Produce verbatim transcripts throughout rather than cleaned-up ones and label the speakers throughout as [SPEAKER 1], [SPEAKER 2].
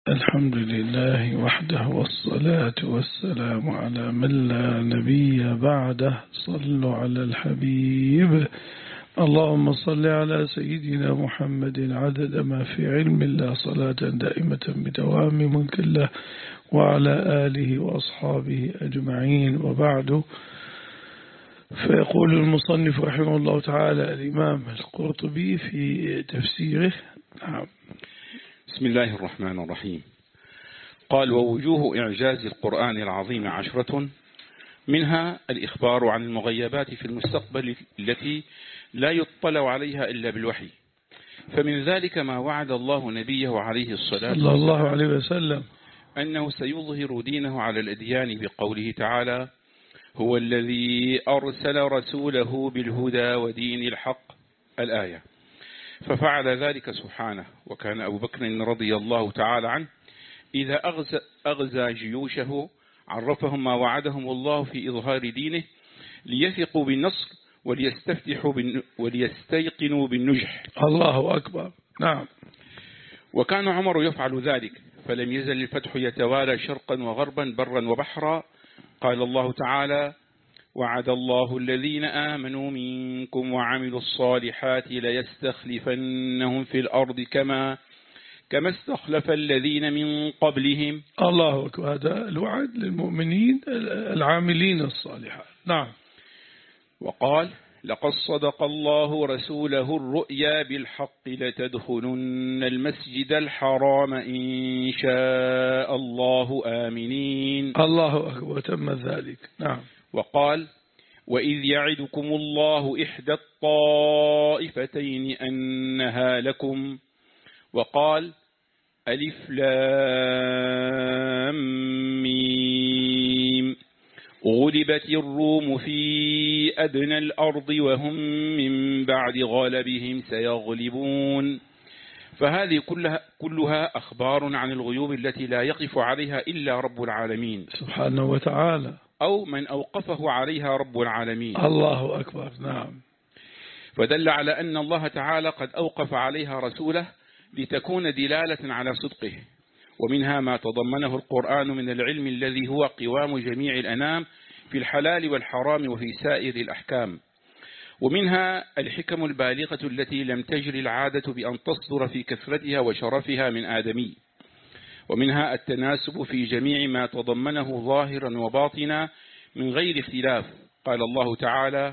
[SPEAKER 1] الحمد لله وحده والصلاة والسلام على من لا نبي بعده. صلوا على الحبيب. اللهم صل على سيدنا محمد عدد ما في علم الله صلاة دائمة بدوام ملك الله وعلى آله وأصحابه أجمعين، وبعد. فيقول المصنف رحمه الله تعالى الإمام القرطبي في تفسيره. نعم.
[SPEAKER 2] بسم الله الرحمن الرحيم. قال: ووجوه إعجاز القرآن العظيم عشرة، منها الإخبار عن المغيبات في المستقبل التي لا يطلع عليها إلا بالوحي، فمن ذلك ما وعد الله نبيه عليه الصلاة
[SPEAKER 1] صلى الله عليه وسلم
[SPEAKER 2] أنه سيظهر دينه على الأديان بقوله تعالى: هو الذي أرسل رسوله بالهدى ودين الحق، الآية. ففعل ذلك سبحانه. وكان أبو بكر رضي الله تعالى عنه إذا أغزى, أغزى جيوشه عرفهم ما وعدهم الله في إظهار دينه ليثقوا بالنصر وليستفتحوا بالن... وليستيقنوا بالنجح.
[SPEAKER 1] الله أكبر. نعم.
[SPEAKER 2] وكان عمر يفعل ذلك، فلم يزل الفتح يتوالى شرقا وغربا برا وبحرا. قال الله تعالى: وعد الله الذين آمنوا منكم وعملوا الصالحات ليستخلفنهم في الأرض كما كما استخلف الذين من قبلهم.
[SPEAKER 1] الله أكبر. هذا الوعد للمؤمنين العاملين الصالحات. نعم.
[SPEAKER 2] وقال: لقد صدق الله رسوله الرؤيا بالحق لتدخلن المسجد الحرام إن شاء الله آمنين.
[SPEAKER 1] الله أكبر. وتم ذلك. نعم.
[SPEAKER 2] وقال: وإذ يعدكم الله إحدى الطائفتين أنها لكم. وقال: ألف لام ميم غلبت الروم في أدنى الأرض وهم من بعد غلبهم سيغلبون. فهذه كلها, كلها أخبار عن الغيوب التي لا يقف عليها إلا رب العالمين
[SPEAKER 1] سبحانه وتعالى،
[SPEAKER 2] أو من أوقفه عليها رب العالمين.
[SPEAKER 1] الله أكبر. نعم.
[SPEAKER 2] فدل على أن الله تعالى قد أوقف عليها رسوله لتكون دلالة على صدقه. ومنها ما تضمنه القرآن من العلم الذي هو قوام جميع الأنام في الحلال والحرام وفي سائر الأحكام. ومنها الحكم البالغة التي لم تجري العادة بأن تصدر في كثرتها وشرفها من آدمي. ومنها التناسب في جميع ما تضمنه ظاهرا وباطنا من غير اختلاف. قال الله تعالى: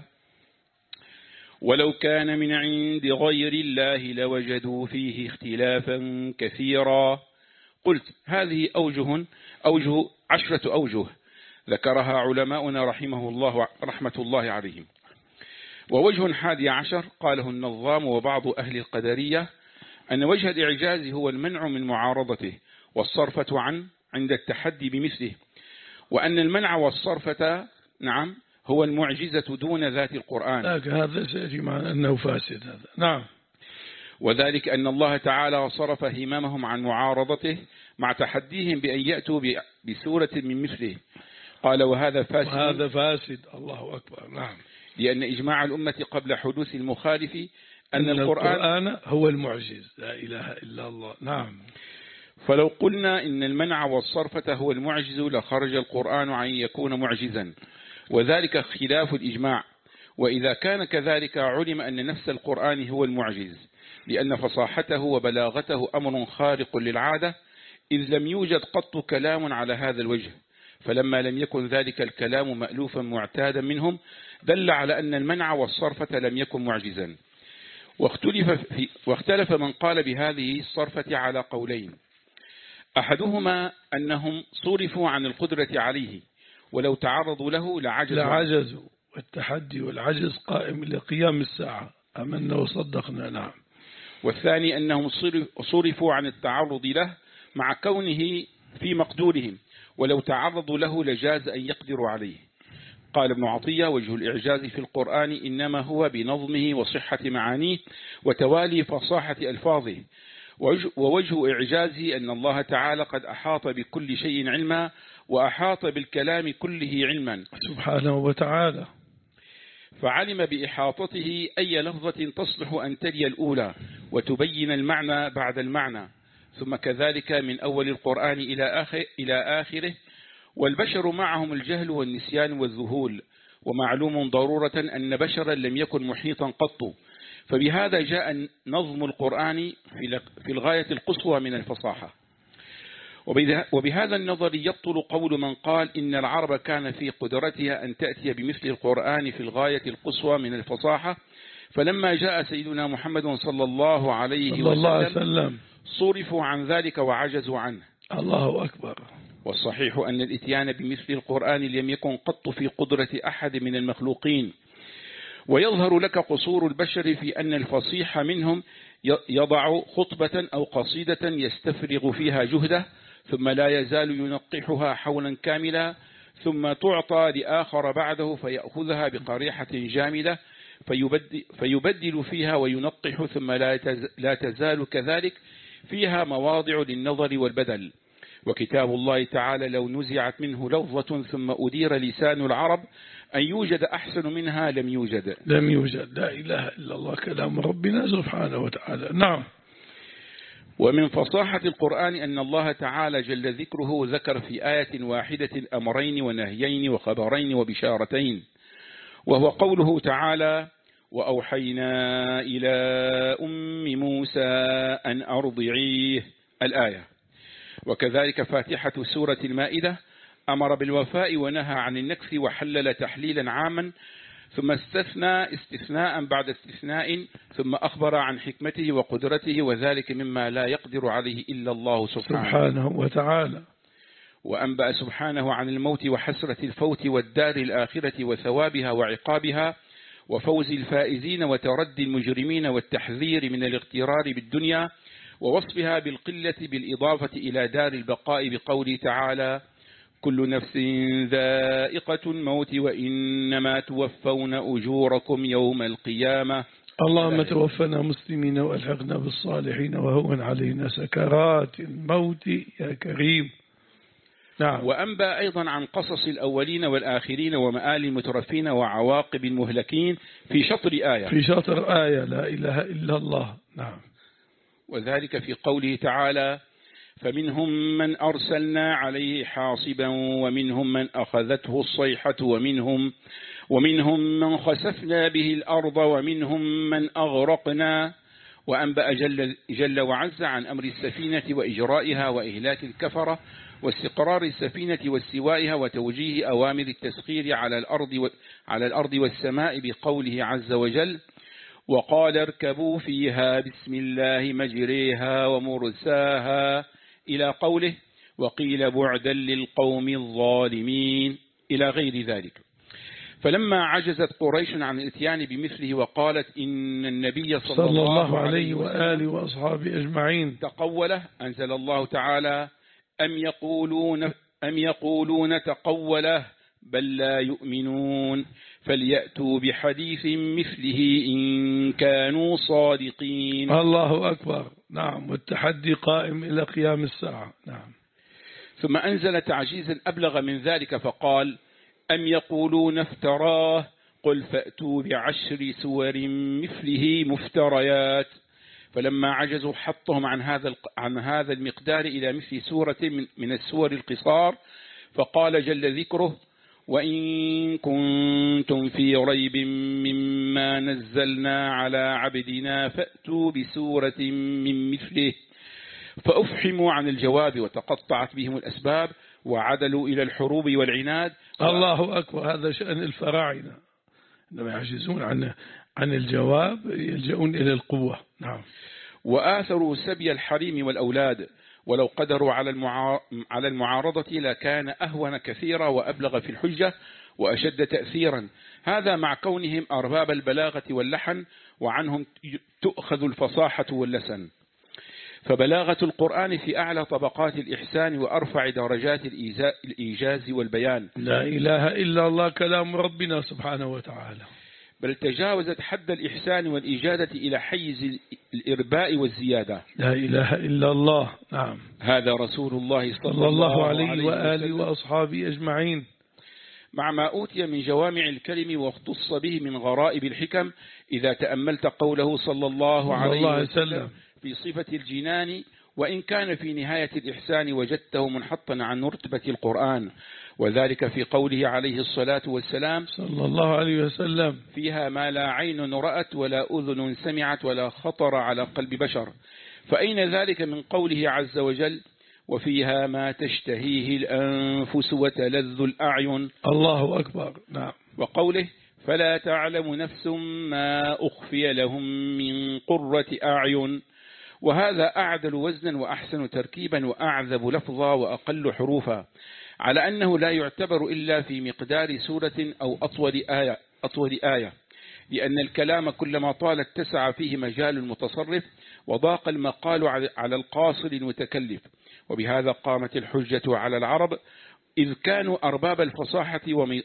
[SPEAKER 2] ولو كان من عند غير الله لوجدوا فيه اختلافا كثيرا. قلت: هذه أوجه, أوجه عشرة أوجه ذكرها علماؤنا رحمه الله رحمة الله عليهم. ووجه حادي عشر قاله النظام وبعض أهل القدرية أن وجه الإعجاز هو المنع من معارضته والصرفة عن عند التحدي بمثله، وأن المنع والصرفة نعم هو المعجزة دون ذات القرآن.
[SPEAKER 1] هذا سيأتي معنا أنه فاسد هذا. نعم.
[SPEAKER 2] وذلك أن الله تعالى صرف همامهم عن معارضته مع تحديهم بأن يأتوا بسورة من مثله. قال: وهذا فاسد.
[SPEAKER 1] وهذا فاسد. الله أكبر. نعم.
[SPEAKER 2] لأن إجماع الأمة قبل حدوث المخالف أن,
[SPEAKER 1] أن
[SPEAKER 2] القرآن,
[SPEAKER 1] القرآن هو المعجز. لا إله إلا الله. نعم.
[SPEAKER 2] فلو قلنا إن المنع والصرفة هو المعجز لخرج القرآن عن يكون معجزا، وذلك خلاف الإجماع. وإذا كان كذلك علم أن نفس القرآن هو المعجز، لأن فصاحته وبلاغته أمر خارق للعادة، إذ لم يوجد قط كلام على هذا الوجه. فلما لم يكن ذلك الكلام مألوفا معتادا منهم دل على أن المنع والصرفة لم يكن معجزا. واختلف, في واختلف من قال بهذه الصرفة على قولين: أحدهما أنهم صرفوا عن القدرة عليه، ولو تعرضوا له لعجزوا,
[SPEAKER 1] لعجزوا والتحدي والعجز قائم لقيام الساعة. أمنا وصدقنا. نعم.
[SPEAKER 2] والثاني أنهم صرفوا عن التعرض له مع كونه في مقدورهم، ولو تعرضوا له لجاز أن يقدروا عليه. قال ابن عطية: وجه الإعجاز في القرآن إنما هو بنظمه وصحة معانيه وتوالي فصاحة ألفاظه. ووجه إعجازه أن الله تعالى قد أحاط بكل شيء علما وأحاط بالكلام كله علما
[SPEAKER 1] سبحانه وتعالى،
[SPEAKER 2] فعلم بإحاطته أي لفظة تصلح أن تلي الأولى وتبين المعنى بعد المعنى، ثم كذلك من أول القرآن إلى آخر إلى آخره، والبشر معهم الجهل والنسيان والذهول، ومعلوم ضرورة أن بشرا لم يكن محيطا قط، فبهذا جاء نظم القرآن في الغاية القصوى من الفصاحة. وبهذا النظر يبطل قول من قال إن العرب كان في قدرتها أن تأتي بمثل القرآن في الغاية القصوى من الفصاحة، فلما جاء سيدنا محمد صلى الله عليه
[SPEAKER 1] صلى الله عليه
[SPEAKER 2] وسلم
[SPEAKER 1] وسلم
[SPEAKER 2] صرفوا عن ذلك وعجزوا عنه.
[SPEAKER 1] الله أكبر.
[SPEAKER 2] والصحيح أن الإتيان بمثل القرآن لم يكن قط في قدرة أحد من المخلوقين. ويظهر لك قصور البشر في أن الفصيح منهم يضع خطبة أو قصيدة يستفرغ فيها جهده، ثم لا يزال ينقحها حولا كاملا، ثم تعطى لآخر بعده فيأخذها بقريحة جامدة فيبدل, فيبدل فيها وينقح، ثم لا تزال كذلك فيها مواضع للنظر والبدل. وكتاب الله تعالى لو نزعت منه لفظة ثم أدير لسان العرب أن يوجد أحسن منها لم يوجد
[SPEAKER 1] لم يوجد لا إله إلا الله كلام ربنا سبحانه وتعالى. نعم.
[SPEAKER 2] ومن فصاحة القرآن أن الله تعالى جل ذكره ذكر في آية واحدة أمرين ونهيين وخبرين وبشارتين، وهو قوله تعالى: وأوحينا إلى أم موسى أن أرضعيه، الآية. وكذلك فاتحة سورة المائدة أمر بالوفاء ونهى عن النكث وحلل تحليلا عاما، ثم استثنى استثناء بعد استثناء، ثم أخبر عن حكمته وقدرته، وذلك مما لا يقدر عليه إلا الله سبحانه,
[SPEAKER 1] سبحانه وتعالى.
[SPEAKER 2] وأنبأ سبحانه عن الموت وحسرة الفوت والدار الآخرة وثوابها وعقابها وفوز الفائزين وتردي المجرمين والتحذير من الاغترار بالدنيا ووصفها بالقلة بالإضافة إلى دار البقاء بقوله تعالى: كل نفس ذائقة الموت وإنما توفون أجوركم يوم القيامة.
[SPEAKER 1] اللهم توفنا مسلمين وألحقنا بالصالحين وهون علينا سكرات الموت يا كريم. نعم.
[SPEAKER 2] وأنبأ أيضا عن قصص الأولين والآخرين ومآل المترفين وعواقب المهلكين في شطر آية
[SPEAKER 1] في شطر آية لا إله إلا الله. نعم.
[SPEAKER 2] وذلك في قوله تعالى: فمنهم من أرسلنا عليه حاصبا ومنهم من أخذته الصيحة ومنهم ومنهم من خسفنا به الأرض ومنهم من أغرقنا. وأنبأ جل, جل وعز عن أمر السفينة وإجرائها وإهلاك الكفرة واستقرار السفينة واستوائها وتوجيه أوامر التسخير على الأرض على الأرض والسماء بقوله عز وجل: وقال اركبوا فيها بسم الله مجريها ومرساها، إلى قوله: وقيل بعدا للقوم الظالمين، إلى غير ذلك. فلما عجزت قريش عن الاتيان بمثله وقالت إن النبي صلى, صلى الله عليه وآله
[SPEAKER 1] وأصحابه أجمعين
[SPEAKER 2] تقوله، أنزل الله تعالى: أم يقولون, أم يقولون تقوله بل لا يؤمنون فليأتوا بحديث مثله إن كانوا صادقين.
[SPEAKER 1] الله أكبر. نعم. والتحدي قائم إلى قيام الساعة. نعم.
[SPEAKER 2] ثم أنزل تعجيزا أبلغ من ذلك فقال: أم يقولون افتراه قل فأتوا بعشر سور مثله مفتريات. فلما عجزوا حطهم عن هذا عن هذا المقدار إلى مثل سورة من, من السور القصار، فقال جل ذكره: وإن كنتم في ريب مما نزلنا على عبدنا فأتوا بسورة من مثله. فأفحموا عن الجواب وتقطعت بهم الأسباب وعدلوا إلى الحروب والعناد.
[SPEAKER 1] الله أكبر. هذا شأن الفراعنة، عندما يعجزون عن عن الجواب يلجؤون إلى القوة. نعم.
[SPEAKER 2] وآثروا سبي الحريم والأولاد، ولو قدروا على على المعارضة لكان أهون كثيرا وأبلغ في الحجة وأشد تأثيرا، هذا مع كونهم أرباب البلاغة واللحن، وعنهم تؤخذ الفصاحة واللسن. فبلاغة القرآن في أعلى طبقات الإحسان وأرفع درجات الإيجاز والبيان.
[SPEAKER 1] لا إله إلا الله كلام ربنا سبحانه وتعالى.
[SPEAKER 2] بل تجاوزت حد الإحسان والإجادة إلى حيز الإرباء والزيادة.
[SPEAKER 1] لا إله إلا الله. نعم.
[SPEAKER 2] هذا رسول الله صلى,
[SPEAKER 1] صلى الله عليه,
[SPEAKER 2] عليه
[SPEAKER 1] وآله وأصحابه أجمعين،
[SPEAKER 2] مع ما أوتي من جوامع الكلم واختص به من غرائب الحكم. إذا تأملت قوله صلى الله عليه وسلم في صفة الجنان: وإن كان في نهاية الإحسان وجدته منحطا عن رتبة القرآن، وذلك في قوله عليه الصلاة والسلام
[SPEAKER 1] صلى الله عليه وسلم:
[SPEAKER 2] فيها ما لا عين رأت ولا أذن سمعت ولا خطر على قلب بشر. فأين ذلك من قوله عز وجل: وفيها ما تشتهيه الأنفس وتلذ الأعين؟
[SPEAKER 1] الله أكبر. نعم.
[SPEAKER 2] وقوله: فلا تعلم نفس ما أخفي لهم من قرة أعين. وهذا أعدل وزنا وأحسن تركيبا وأعذب لفظا وأقل حروفا، على أنه لا يعتبر إلا في مقدار سورة أو أطول آية, أطول آية لأن الكلام كلما طال اتسع فيه مجال المتصرف وضاق المقال على القاصر المتكلف. وبهذا قامت الحجة على العرب إذ كانوا أرباب الفصاحة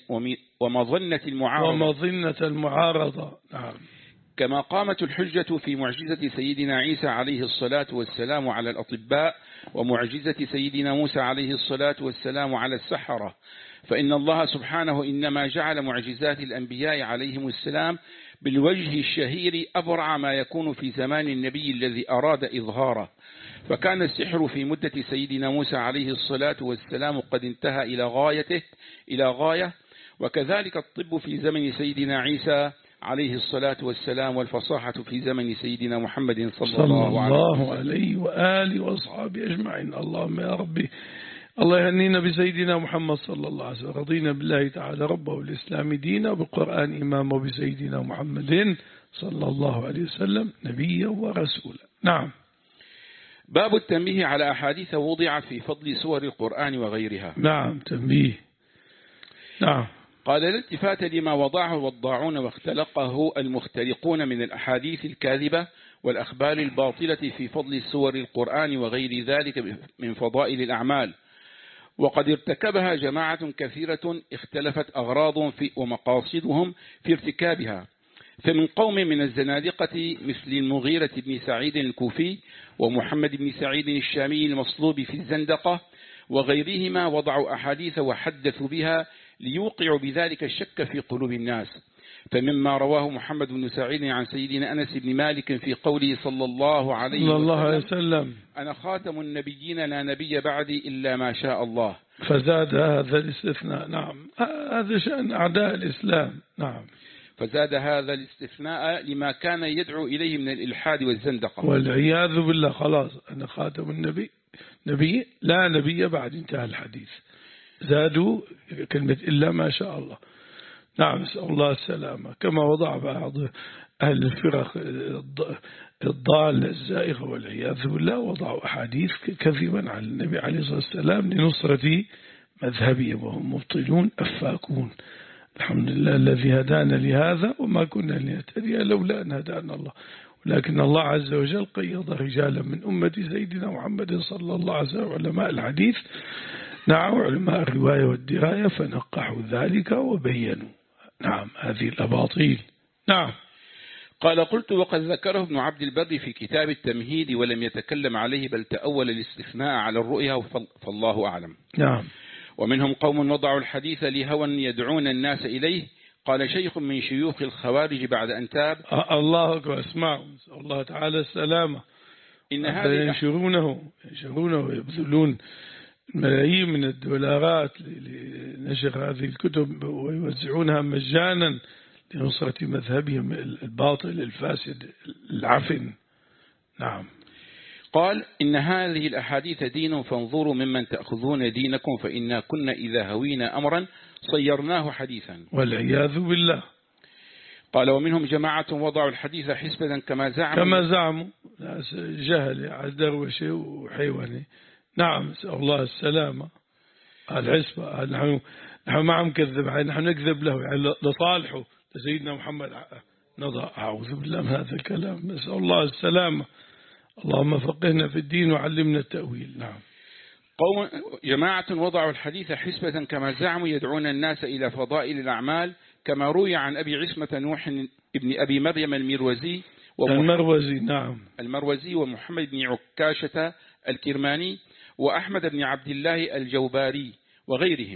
[SPEAKER 2] ومظنة المعارضة
[SPEAKER 1] ومظنة المعارضة. نعم.
[SPEAKER 2] كما قامت الحجة في معجزة سيدنا عيسى عليه الصلاة والسلام على الأطباء، ومعجزة سيدنا موسى عليه الصلاة والسلام على السحرة. فإن الله سبحانه إنما جعل معجزات الأنبياء عليهم السلام بالوجه الشهير أبرع ما يكون في زمان النبي الذي أراد إظهاره. فكان السحر في مدة سيدنا موسى عليه الصلاة والسلام قد انتهى إلى غايته إلى غاية، وكذلك الطب في زمن سيدنا عيسى عليه الصلاة والسلام، والفصاحة في زمن سيدنا محمد صلى,
[SPEAKER 1] صلى
[SPEAKER 2] الله,
[SPEAKER 1] الله عليه وآله وأصحابه أجمعين. اللهم يا ربي الله يهنينا بسيدنا محمد صلى الله عليه وسلم. رضينا بالله تعالى ربه والإسلام دينا وبالقرآن إماما وبسيدنا محمد صلى الله عليه وسلم نبيا ورسولا. نعم.
[SPEAKER 2] باب التنبيه على أحاديث وضعت في فضل سور القرآن وغيرها.
[SPEAKER 1] نعم. تنبيه. نعم.
[SPEAKER 2] قال: الالتفات لما وضعه الوضاعون واختلقه المختلقون من الأحاديث الكاذبة والأخبار الباطلة في فضل سور القرآن وغير ذلك من فضائل الأعمال، وقد ارتكبها جماعة كثيرة اختلفت أغراض في ومقاصدهم في ارتكابها. فمن قوم من الزنادقة مثل المغيرة بن سعيد الكوفي ومحمد بن سعيد الشامي المصلوب في الزندقة وغيرهما وضعوا أحاديث وحدثوا بها ليوقعوا بذلك الشك في قلوب الناس. فمما رواه محمد بن سعيد عن سيدنا أنس بن مالك في قوله صلى الله عليه وسلم:
[SPEAKER 1] وسلم:
[SPEAKER 2] أنا خاتم النبيين لا نبي بعدي إلا ما شاء الله.
[SPEAKER 1] فزاد هذا الاستثناء. نعم. هذا شأن أعداء الإسلام. نعم.
[SPEAKER 2] فزاد هذا الاستثناء لما كان يدعو إليه من الإلحاد والزندقة
[SPEAKER 1] والعياذ بالله. خلاص أنا خاتم النبي نبي لا نبي بعد، انتهى الحديث. زادوا كلمة إلا ما شاء الله. نعم. نسأل الله السلامة. كما وضع بعض أهل الفرق الضالة الزائغة والعياذ بالله وضعوا أحاديث كذبا على النبي عليه الصلاة والسلام لنصرة مذهبهم وهم مبطلون أفاكون. الحمد لله الذي هدانا لهذا وما كنا لنهتدي لولا أن هدانا الله، ولكن الله عز وجل قيض رجالا من أمة سيدنا محمد صلى الله عليه وسلم علماء الحديث، نعم، علماء الرواية والدراية، فنقحوا ذلك وبينوا نعم هذه الأباطيل. نعم.
[SPEAKER 2] قال: قلت: وقد ذكره ابن عبد البر في كتاب التمهيد ولم يتكلم عليه بل تأول الاستثناء على الرؤيا فالله أعلم.
[SPEAKER 1] نعم.
[SPEAKER 2] ومنهم قوم وضعوا الحديث لهوى يدعون الناس إليه. قال شيخ من شيوخ الخوارج بعد أن تاب:
[SPEAKER 1] الله أكبر. اسمعوا، الله تعالى السلامة.
[SPEAKER 2] إن هذا
[SPEAKER 1] ينشرونه ينشرونه ويبذلون ملايين من الدولارات لنشر هذه الكتب ويوزعونها مجانا لنصرة مذهبهم الباطل الفاسد العفن. نعم.
[SPEAKER 2] قال: إن هذه الأحاديث دين فانظروا ممن تأخذون دينكم فإنا كنا إذا هوينا أمرا صيرناه حديثا.
[SPEAKER 1] والعياذ بالله.
[SPEAKER 2] قال: ومنهم جماعة وضعوا الحديث حسبة كما زعموا
[SPEAKER 1] كما زعموا جهل عدروشة وحيواني. نعم. نسأل الله السلامة. الحسبة نحن نحن ما عم كذب، نحن نكذب له يعني لصالحه لسيدنا محمد نضع. أعوذ بالله من هذا الكلام. نسأل الله السلامة. اللهم فقهنا في الدين وعلمنا التأويل. نعم.
[SPEAKER 2] قوم جماعة وضعوا الحديث حسبة كما زعموا يدعون الناس إلى فضائل الأعمال، كما روي عن أبي عصمة نوح ابن أبي مريم المروزي
[SPEAKER 1] المروزي نعم
[SPEAKER 2] المروزي ومحمد بن عكاشة الكرماني وأحمد بن عبد الله الجوباري وغيرهم.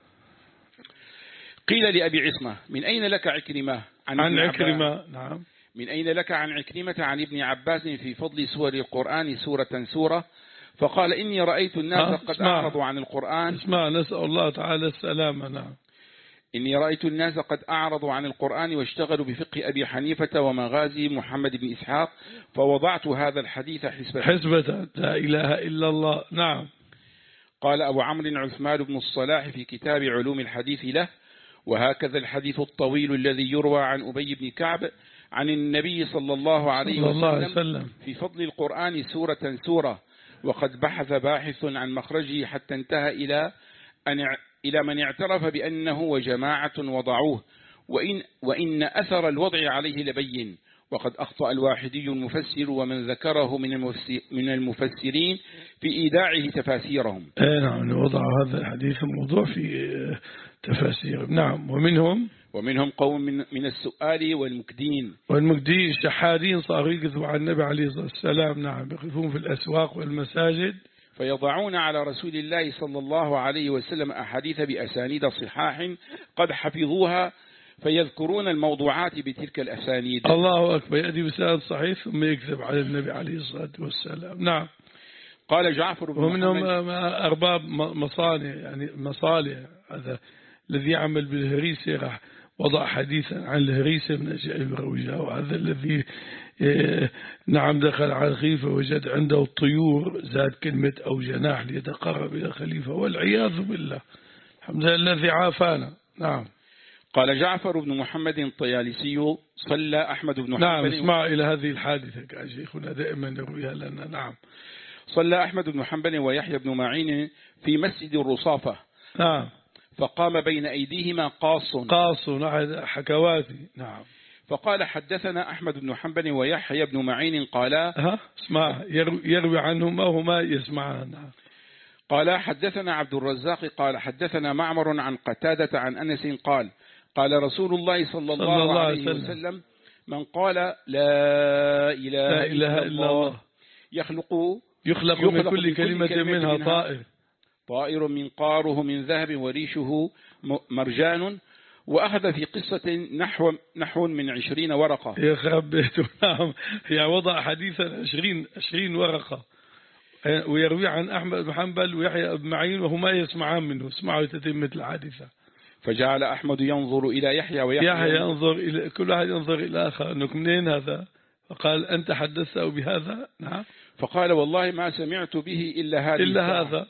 [SPEAKER 2] قيل لأبي عصمة: من أين لك عكرمة؟
[SPEAKER 1] عن, عن عكرمة. نعم.
[SPEAKER 2] من أين لك عن عكرمة عن ابن عباس في فضل سور القرآن سورة سورة؟ فقال إني رأيت الناس قد أعرضوا عن القرآن.
[SPEAKER 1] اسمع، نسأل الله تعالى السلامة. نعم.
[SPEAKER 2] إني رأيت الناس قد أعرضوا عن القرآن واشتغلوا بفقه أبي حنيفة ومغازي محمد بن إسحاق، فوضعت هذا الحديث حسبة
[SPEAKER 1] حسبة لا إله إلا الله. نعم.
[SPEAKER 2] قال أبو عمرو عثمان بن الصلاح في كتاب علوم الحديث له: وهكذا الحديث الطويل الذي يروى عن أبي بن كعب عن النبي صلى الله عليه وسلم في فضل القرآن سورة سورة، وقد بحث باحث عن مخرجه حتى انتهى إلى أن إلى من اعترف بأنه وجماعة وضعوه، وإن, وإن أثر الوضع عليه لبين، وقد أخطأ الواحدي المفسر ومن ذكره من المفسرين في إيداعه تفاسيرهم.
[SPEAKER 1] نعم، وضع هذا الحديث الموضوع في تفاسير. نعم. ومنهم
[SPEAKER 2] ومنهم قوم من, من السؤال والمكدين
[SPEAKER 1] والمكدين الشحارين صاروا يكذبوا على النبي عليه الصلاة والسلام. نعم. يقفون في الأسواق والمساجد
[SPEAKER 2] فيضعون على رسول الله صلى الله عليه وسلم أحاديث بأسانيد صحاح قد حفظوها، فيذكرون الموضوعات بتلك الأسانيد.
[SPEAKER 1] الله أكبر. يأتي بسند صحيح ثم يكذب على النبي عليه الصلاة والسلام. نعم.
[SPEAKER 2] قال جعفر بن
[SPEAKER 1] ومنهم أرباب مصانع، يعني مصالح. هذا الذي يعمل بالهريسة راح وضع حديثا عن الهريسة من أجل الروجة، وهذا الذي نعم دخل على الخليفة وجد عنده الطيور زاد كلمة أو جناح ليتقرب إلى الخليفة، والعياذ بالله. الحمد لله الذي عافانا. نعم.
[SPEAKER 2] قال جعفر بن محمد الطيالسي: صلى أحمد بن حنبل.
[SPEAKER 1] نعم. اسمع إلى هذه الحادثة كان شيخنا دائما يرويها لنا. نعم.
[SPEAKER 2] صلى أحمد بن حنبل ويحيى بن معين في مسجد الرصافة.
[SPEAKER 1] نعم.
[SPEAKER 2] فقام بين أيديهما قاص
[SPEAKER 1] قاص حكواتي. نعم.
[SPEAKER 2] فقال: حدثنا أحمد بن حنبل ويحيى بن معين قالا.
[SPEAKER 1] ها اسمع، يروي عنهما وهما يسمعان.
[SPEAKER 2] قال: حدثنا عبد الرزاق قال حدثنا معمر عن قتادة عن أنس قال: قال رسول الله صلى الله, صلى الله عليه وسلم, وسلم: من قال لا إله, لا إله إلا الله يخلق
[SPEAKER 1] يخلق, يخلق من كل كلمة, كلمة منها طائر
[SPEAKER 2] طائر منقاره من ذهب وريشه مرجان، وأخذ في قصة نحو نحو من عشرين ورقة.
[SPEAKER 1] يا خبيته. نعم. يعني وضع حديثا عشرين عشرين ورقة، ويروي عن أحمد بن حنبل ويحيى بن معين وهما يسمعان منه. اسمعوا تتمة الحادثة.
[SPEAKER 2] فجعل أحمد ينظر إلى يحيى ويحيى
[SPEAKER 1] يحيى ينظر إلى كل واحد ينظر إلى آخر، أنك منين هذا؟ فقال: أنت حدثته بهذا؟ نعم.
[SPEAKER 2] فقال: والله ما سمعت به إلا هذا
[SPEAKER 1] إلا هذا.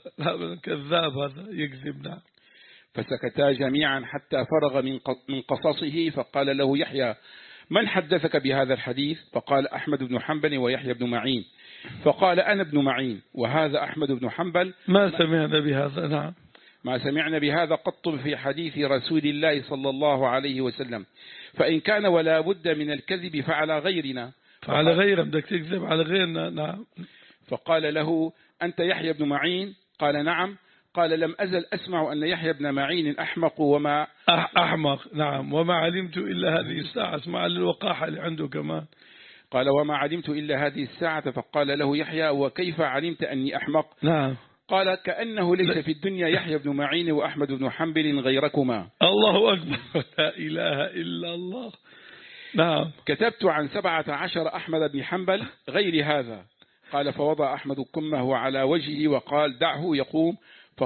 [SPEAKER 1] كذاب هذا يكذب. نعم.
[SPEAKER 2] فسكتا جميعا حتى فرغ من قصصه، فقال له يحيى: من حدثك بهذا الحديث؟ فقال: أحمد بن حنبل ويحيى بن معين. فقال: أنا ابن معين وهذا أحمد بن حنبل.
[SPEAKER 1] ما سمعنا بهذا. نعم.
[SPEAKER 2] ما سمعنا بهذا قط في حديث رسول الله صلى الله عليه وسلم، فإن كان ولا بد من الكذب فعلى غيرنا.
[SPEAKER 1] فعلى غيرنا، بدك تكذب على غيرنا. نعم.
[SPEAKER 2] فقال له: أنت يحيى بن معين؟ قال: نعم. قال: لم أزل أسمع أن يحيى بن معين أحمق وما
[SPEAKER 1] أحمق. نعم. وما علمت إلا هذه الساعة. اسمع الوقاحة اللي عنده كمان.
[SPEAKER 2] قال: وما علمت إلا هذه الساعة. فقال له يحيى: وكيف علمت أني أحمق؟
[SPEAKER 1] نعم.
[SPEAKER 2] قال: كأنه ليس في الدنيا يحيى بن معين وأحمد بن حنبل غيركما.
[SPEAKER 1] الله أكبر. لا إله إلا الله. نعم.
[SPEAKER 2] كتبت عن سبعة عشر أحمد بن حنبل غير هذا. قال: فوضع أحمد كمه على وجهه وقال: دعه يقوم،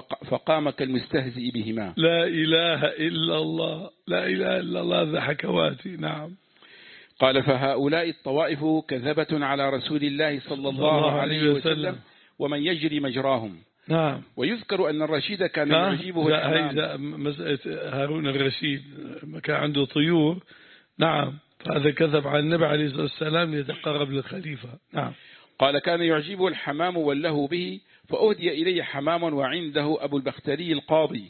[SPEAKER 2] فقام كالمستهزئ بهما.
[SPEAKER 1] لا إله إلا الله. لا إله إلا الله. ذا حكواتي. نعم.
[SPEAKER 2] قال: فهؤلاء الطوائف كذبة على رسول الله صلى الله عليه وسلم ومن يجري مجراهم.
[SPEAKER 1] نعم.
[SPEAKER 2] ويذكر أن الرشيد كان يعجبه
[SPEAKER 1] الحمام. مسألة هارون الرشيد كان عنده طيور. نعم. فهذا كذب على النبي عليه الصلاة والسلام ليتقرب للخليفة. نعم.
[SPEAKER 2] قال: كان يعجبه الحمام واللهو به، فأهدي إليه حمام وعنده أبو البختري القاضي.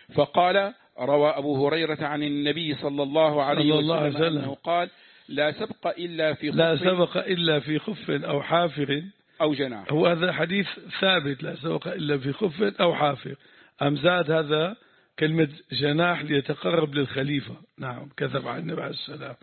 [SPEAKER 2] فقال: روى أبو هريرة عن النبي صلى الله عليه وسلم أنه قال: لا سبق إلا في خف
[SPEAKER 1] لا سبق إلا في خف أو حافر
[SPEAKER 2] أو جناح.
[SPEAKER 1] هو هذا حديث ثابت، لا سبق إلا في خف أو حافر. أم زاد هذا كلمة جناح ليتقرب للخليفة. نعم. كذب عن النبي عليه السلام.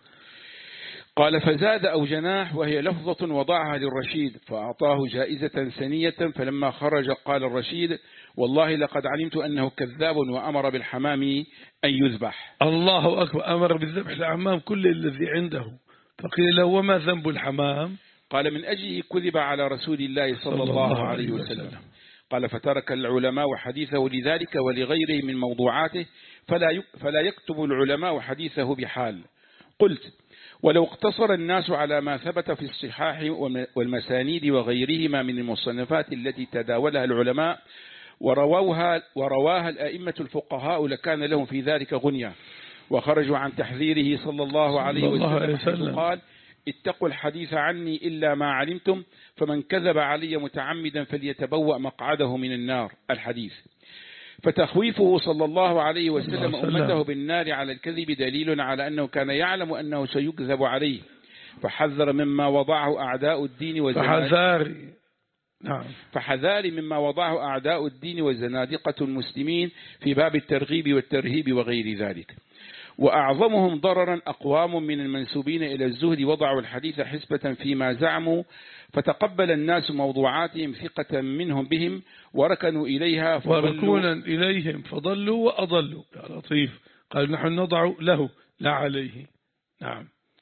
[SPEAKER 2] قال: فزاد أو جناح، وهي لفظة وضعها للرشيد، فأعطاه جائزة سنية. فلما خرج قال الرشيد: والله لقد علمت أنه كذاب، وأمر بالحمام أن يذبح.
[SPEAKER 1] الله أكبر. أمر بالذبح الحمام كل الذي عنده فقيل وما ذنب الحمام؟
[SPEAKER 2] قال من أجله كذب على رسول الله صلى الله عليه وسلم. قال فترك العلماء حديثه لذلك ولغيره من موضوعاته فلا فلا يكتب العلماء حديثه بحال. قلت ولو اقتصر الناس على ما ثبت في الصحاح والمسانيد وغيرهما من المصنفات التي تداولها العلماء ورواها, ورواها الأئمة الفقهاء لكان لهم في ذلك غنية، وخرجوا عن تحذيره صلى الله عليه وسلم. قال اتقوا الحديث عني إلا ما علمتم، فمن كذب علي متعمدا فليتبوأ مقعده من النار. الحديث. فتخويفه صلى الله عليه وسلم أمته بالنار على الكذب دليل على أنه كان يعلم أنه سيكذب عليه، فحذر مما وضعه أعداء الدين وزنادقة نعم فحذار مما وضعه أعداء الدين وزنادقة المسلمين في باب الترغيب والترهيب وغير ذلك. وأعظمهم ضررا أقوام من المنسوبين إلى الزهد وضعوا الحديث حسبة فيما زعموا، فتقبل الناس موضوعاتهم ثقة منهم بهم وركنوا إليها
[SPEAKER 1] وركونا إليهم فضلوا وأضلوا. يا لطيف، قال نحن نضع له لا عليه. نعم.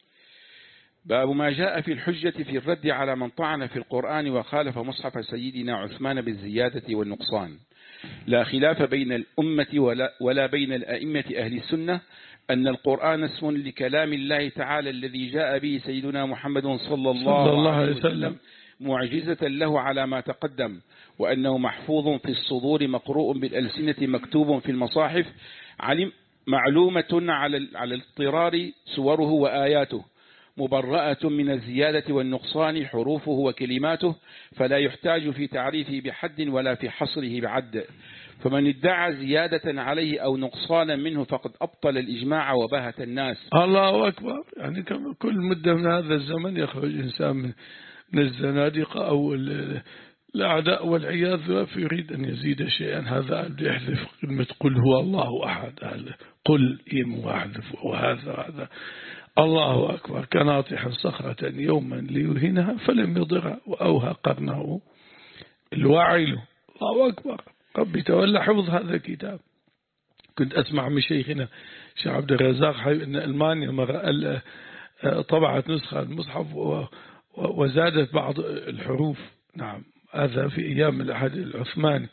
[SPEAKER 2] باب ما جاء في الحجة في الرد على من طعن في القرآن وخالف مصحف سيدنا عثمان بالزيادة والنقصان. لا خلاف بين الأمة ولا, ولا بين الأئمة أهل السنة أن القرآن اسم لكلام الله تعالى الذي جاء به سيدنا محمد صلى الله, صلى الله عليه وسلم معجزة له على ما تقدم، وأنه محفوظ في الصدور مقروء بالألسنة مكتوب في المصاحف علم معلومة على على الاضطرار سوره وآياته، مبرأة من الزيادة والنقصان حروفه وكلماته، فلا يحتاج في تعريفه بحد ولا في حصره بعد. فمن ادعى زيادة عليه أو نقصانا منه فقد أبطل الإجماع وبهت الناس.
[SPEAKER 1] الله أكبر. يعني كل مدة من هذا الزمن يخرج إنسان من الزنادقة أو الأعداء والعياذ فيريد أن يزيد شيئا، هذا يحذف كلمة قل هو الله أحد، قل إيم واحذف وهذا هذا. الله أكبر. كناطح صخرة يوما ليوهنها فلم يضرها وأوهى قرنه الواعل. الله أكبر. ربي تولى حفظ هذا الكتاب. كنت أسمع من شيخنا شيخ عبد الرزاق حي أن ألمانيا مرة طبعت نسخة المصحف وزادت بعض الحروف. نعم، هذا في أيام العهد العثماني،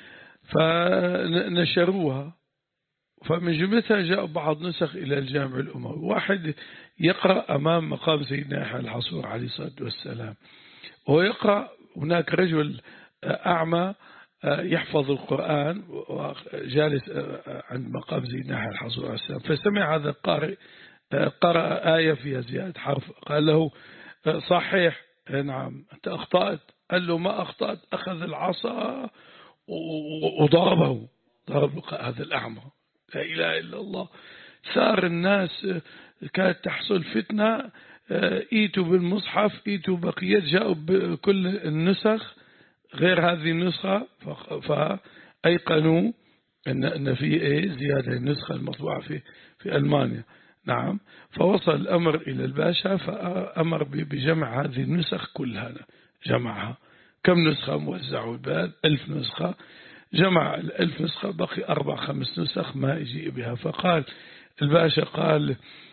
[SPEAKER 1] فنشروها، فمن جملتها جاء بعض نسخ إلى الجامع الأموي. واحد يقرأ أمام مقام سيدنا يحيى الحصور عليه الصلاة والسلام، وهو يقرأ، هناك رجل أعمى يحفظ القرآن وجالس عند مقام سيدنا يحيى الحصور عليه السلام، فسمع هذا القارئ قرأ آية فيها زيادة حرف، قال له صحيح نعم أنت أخطأت. قال له ما أخطأت، أخذ العصا وضربه، ضرب هذا الأعمى. لا إله إلا الله. صار الناس كانت تحصل فتنة، ايتوا بالمصحف ايتوا بقية، جاءوا بكل النسخ غير هذه النسخة، فأيقنوا أن أن في إيه زيادة النسخة المطبوعة في في ألمانيا. نعم. فوصل الأمر إلى الباشا فأمر بجمع هذه النسخ كلها، جمعها. كم نسخة موزعوا البلد؟ ألف نسخة. جمع الألف نسخة، بقي أربع خمس نسخ ما يجي بها. فقال الباشا قال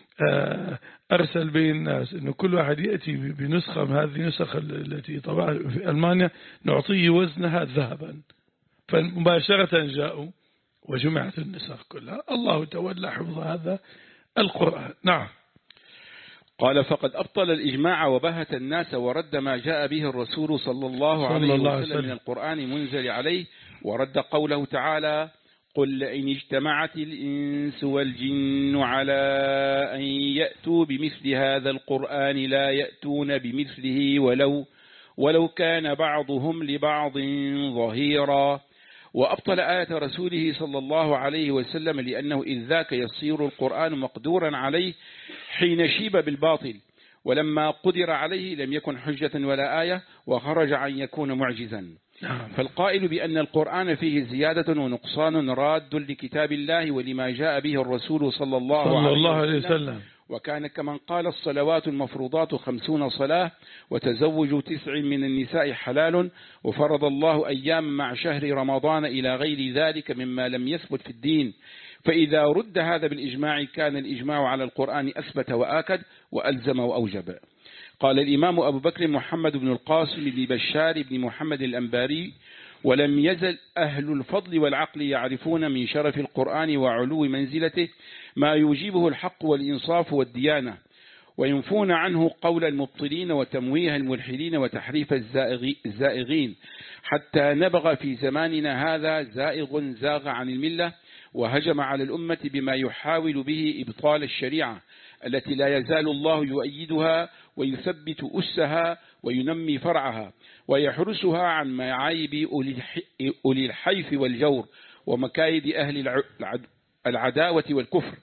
[SPEAKER 1] أرسل بين الناس أنه كل واحد يأتي بنسخة من هذه النسخ التي طبعا في ألمانيا نعطيه وزنها ذهبا. فمباشرة جاءوا وجمعت النسخ كلها. الله تولى حفظ هذا القرآن. نعم.
[SPEAKER 2] قال فقد أبطل الإجماع وبهت الناس ورد ما جاء به الرسول صلى الله عليه وسلم من القرآن منزل عليه، ورد قوله تعالى قل إن اجتمعت الإنس والجن على أن يأتوا بمثل هذا القرآن لا يأتون بمثله ولو ولو كان بعضهم لبعض ظهيرا. وأبطل آية رسوله صلى الله عليه وسلم لأنه إذ ذاك يصير القرآن مقدورا عليه حين شيب بالباطل، ولما قدر عليه لم يكن حجة ولا آية وخرج عن يكون معجزا. فالقائل بأن القرآن فيه زيادة ونقصان راد لكتاب الله ولما جاء به الرسول صلى الله, صلى الله عليه وسلم. وكان كمن قال الصلوات المفروضات خمسون صلاة وتزوج تسع من النساء حلال، وفرض الله أيام مع شهر رمضان إلى غير ذلك مما لم يثبت في الدين. فإذا رد هذا بالإجماع كان الإجماع على القرآن أثبت وآكد، وألزم وأوجب. قال الإمام أبو بكر محمد بن القاسم بن بشار بن محمد الأنباري: ولم يزل أهل الفضل والعقل يعرفون من شرف القرآن وعلو منزلته ما يوجبه الحق والإنصاف والديانة، وينفون عنه قول المبطلين وتمويه الملحدين وتحريف الزائغين، حتى نبغ في زماننا هذا زائغ زاغ عن الملة وهجم على الأمة بما يحاول به إبطال الشريعة التي لا يزال الله يؤيدها ويثبت أسها وينمي فرعها ويحرسها عن معايب أولي الحيف والجور ومكايد أهل العداوة والكفر.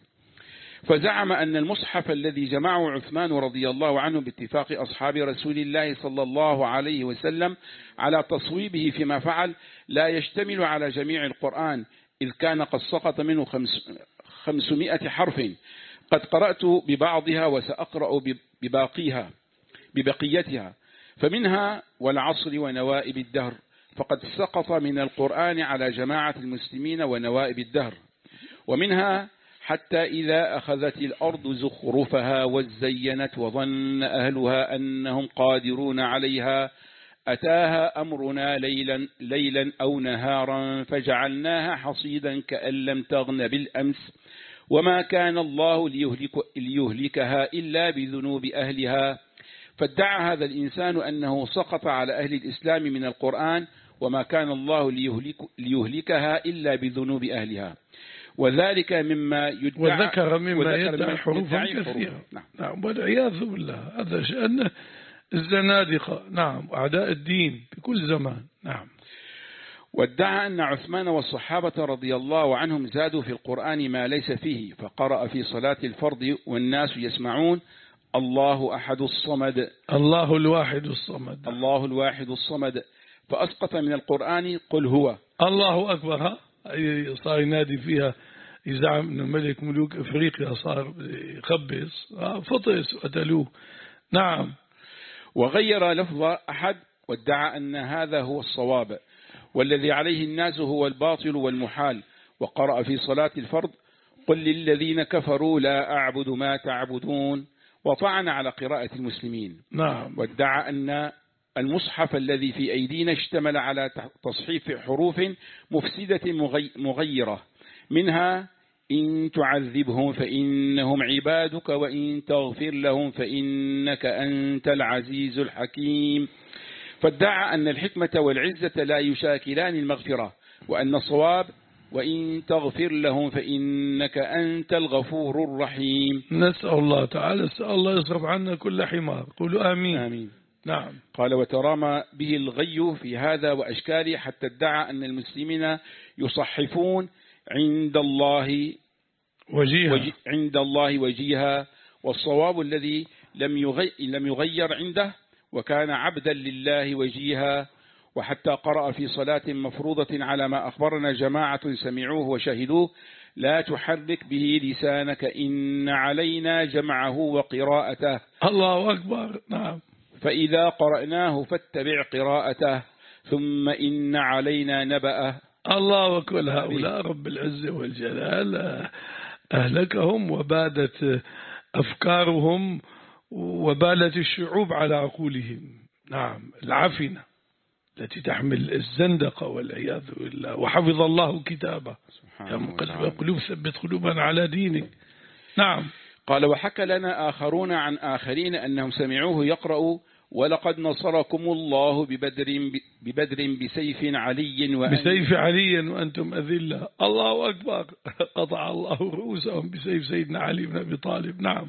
[SPEAKER 2] فزعم أن المصحف الذي جمعه عثمان رضي الله عنه باتفاق أصحاب رسول الله صلى الله عليه وسلم على تصويبه فيما فعل لا يشتمل على جميع القرآن، إذ كان قد سقط منه خمسمائة حرف. قد قرأت ببعضها وسأقرأ بباقيها ببقيتها. فمنها: والعصر ونوائب الدهر، فقد سقط من القرآن على جماعة المسلمين ونوائب الدهر. ومنها: حتى إذا أخذت الأرض زخرفها وزينت وظن أهلها أنهم قادرون عليها أتاها أمرنا ليلا, ليلا أو نهارا فجعلناها حصيدا كأن لم تغن بالأمس وما كان الله ليهلك ليهلكها إلا بذنوب أهلها. فادعى هذا الإنسان أنه سقط على أهل الإسلام من القرآن وما كان الله ليهلك ليهلكها إلا بذنوب أهلها، وذلك مما يدعى
[SPEAKER 1] وذكر مما يدعى حروفا كثيرة.
[SPEAKER 2] نعم.
[SPEAKER 1] نعم والعياذ بالله، هذا شأن الزنادقة. نعم، أعداء الدين في كل زمان. نعم.
[SPEAKER 2] وادعى أن عثمان والصحابة رضي الله عنهم زادوا في القرآن ما ليس فيه، فقرأ في صلاة الفرض والناس يسمعون: الله أحد الصمد،
[SPEAKER 1] الله الواحد الصمد،
[SPEAKER 2] الله الواحد الصمد، فأسقط من القرآن قل هو.
[SPEAKER 1] الله أكبر. صار ينادي فيها يزعم أن ملك ملوك إفريقيا صار يخبص، فطس وقتلوه. نعم.
[SPEAKER 2] وغير لفظ أحد وادعى أن هذا هو الصواب والذي عليه الناس هو الباطل والمحال، وقرأ في صلاة الفرض: قل للذين كفروا لا أعبد ما تعبدون، وطعن على قراءة المسلمين.
[SPEAKER 1] نعم.
[SPEAKER 2] وادعى أن المصحف الذي في أيدينا اشتمل على تصحيف حروف مفسدة مغيرة، منها: إن تعذبهم فإنهم عبادك وإن تغفر لهم فإنك أنت العزيز الحكيم. فادعى أن الحكمة والعزة لا يشاكلان المغفرة، وأن الصواب: وإن تغفر لهم فإنك أنت الغفور الرحيم.
[SPEAKER 1] نسأل الله تعالى، نسأل الله يصرف عنا كل حمار. قولوا آمين.
[SPEAKER 2] آمين.
[SPEAKER 1] نعم.
[SPEAKER 2] قال: وترامى به الغي في هذا وأشكاله حتى ادعى أن المسلمين يصحفون عند الله
[SPEAKER 1] وجيها,
[SPEAKER 2] وجي عند الله وجيها، والصواب الذي لم يغي لم يغير عنده وكان عبدا لله وجيها. وحتى قرأ في صلاة مفروضة على ما أخبرنا جماعة سمعوه وشهدوه: لا تحرك به لسانك إن علينا جمعه وقراءته.
[SPEAKER 1] الله أكبر. نعم.
[SPEAKER 2] فإذا قرأناه فاتبع قراءته ثم إن علينا نبأه.
[SPEAKER 1] الله أكبر. هؤلاء رب العزة والجلال أهلكهم وبادت أفكارهم وبالت الشعوب على عقولهم. نعم. العفنة التي تحمل الزندقة والعياذ بالله. وحفظ الله كتابه: يا مقلب القلوب ثبت قلوبنا على دينك. نعم.
[SPEAKER 2] قال: وحكى لنا آخرون عن آخرين أنهم سمعوه يقرأ: ولقد نصركم الله ببدر ببدر بسيف علي وأن
[SPEAKER 1] بسيف علي وأنتم أذلة. الله أكبر. قطع الله رؤوسهم بسيف سيدنا علي بن أبي طالب. نعم.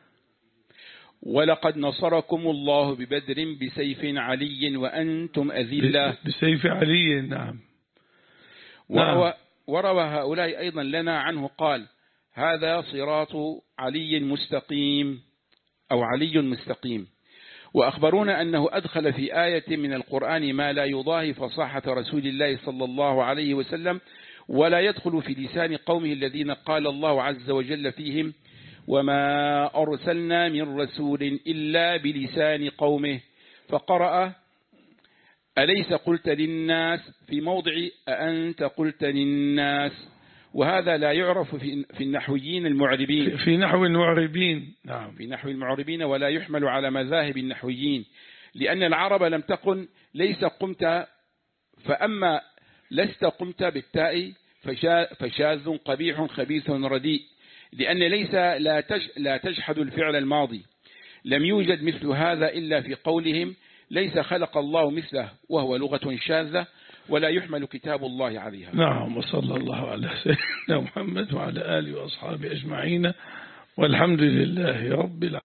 [SPEAKER 2] ولقد نصركم الله ببدر بسيف علي وأنتم أذلة.
[SPEAKER 1] بسيف علي. نعم.
[SPEAKER 2] وروى, وروى هؤلاء أيضا لنا عنه قال: هذا صراط علي مستقيم أو علي مستقيم. وأخبرونا أنه أدخل في آية من القرآن ما لا يضاهي فصاحة رسول الله صلى الله عليه وسلم ولا يدخل في لسان قومه الذين قال الله عز وجل فيهم: وما أرسلنا من رسول إلا بلسان قومه. فقرأ: أليس قلت للناس في موضع أأنت قلت للناس. وهذا لا يعرف في في النحويين المعربين
[SPEAKER 1] في نحو المعربين. نعم،
[SPEAKER 2] في نحو المعربين، ولا يحمل على مذاهب النحويين، لأن العرب لم تقل ليس قمت، فأما لست قمت بالتاء فشاذ قبيح خبيث رديء، لأن ليس لا لا تجحد الفعل الماضي. لم يوجد مثل هذا إلا في قولهم ليس خلق الله مثله، وهو لغة شاذة ولا يحمل كتاب الله عليها.
[SPEAKER 1] نعم. وصلى الله على سيدنا محمد وعلى آله وأصحابه أجمعين، والحمد لله رب العالمين.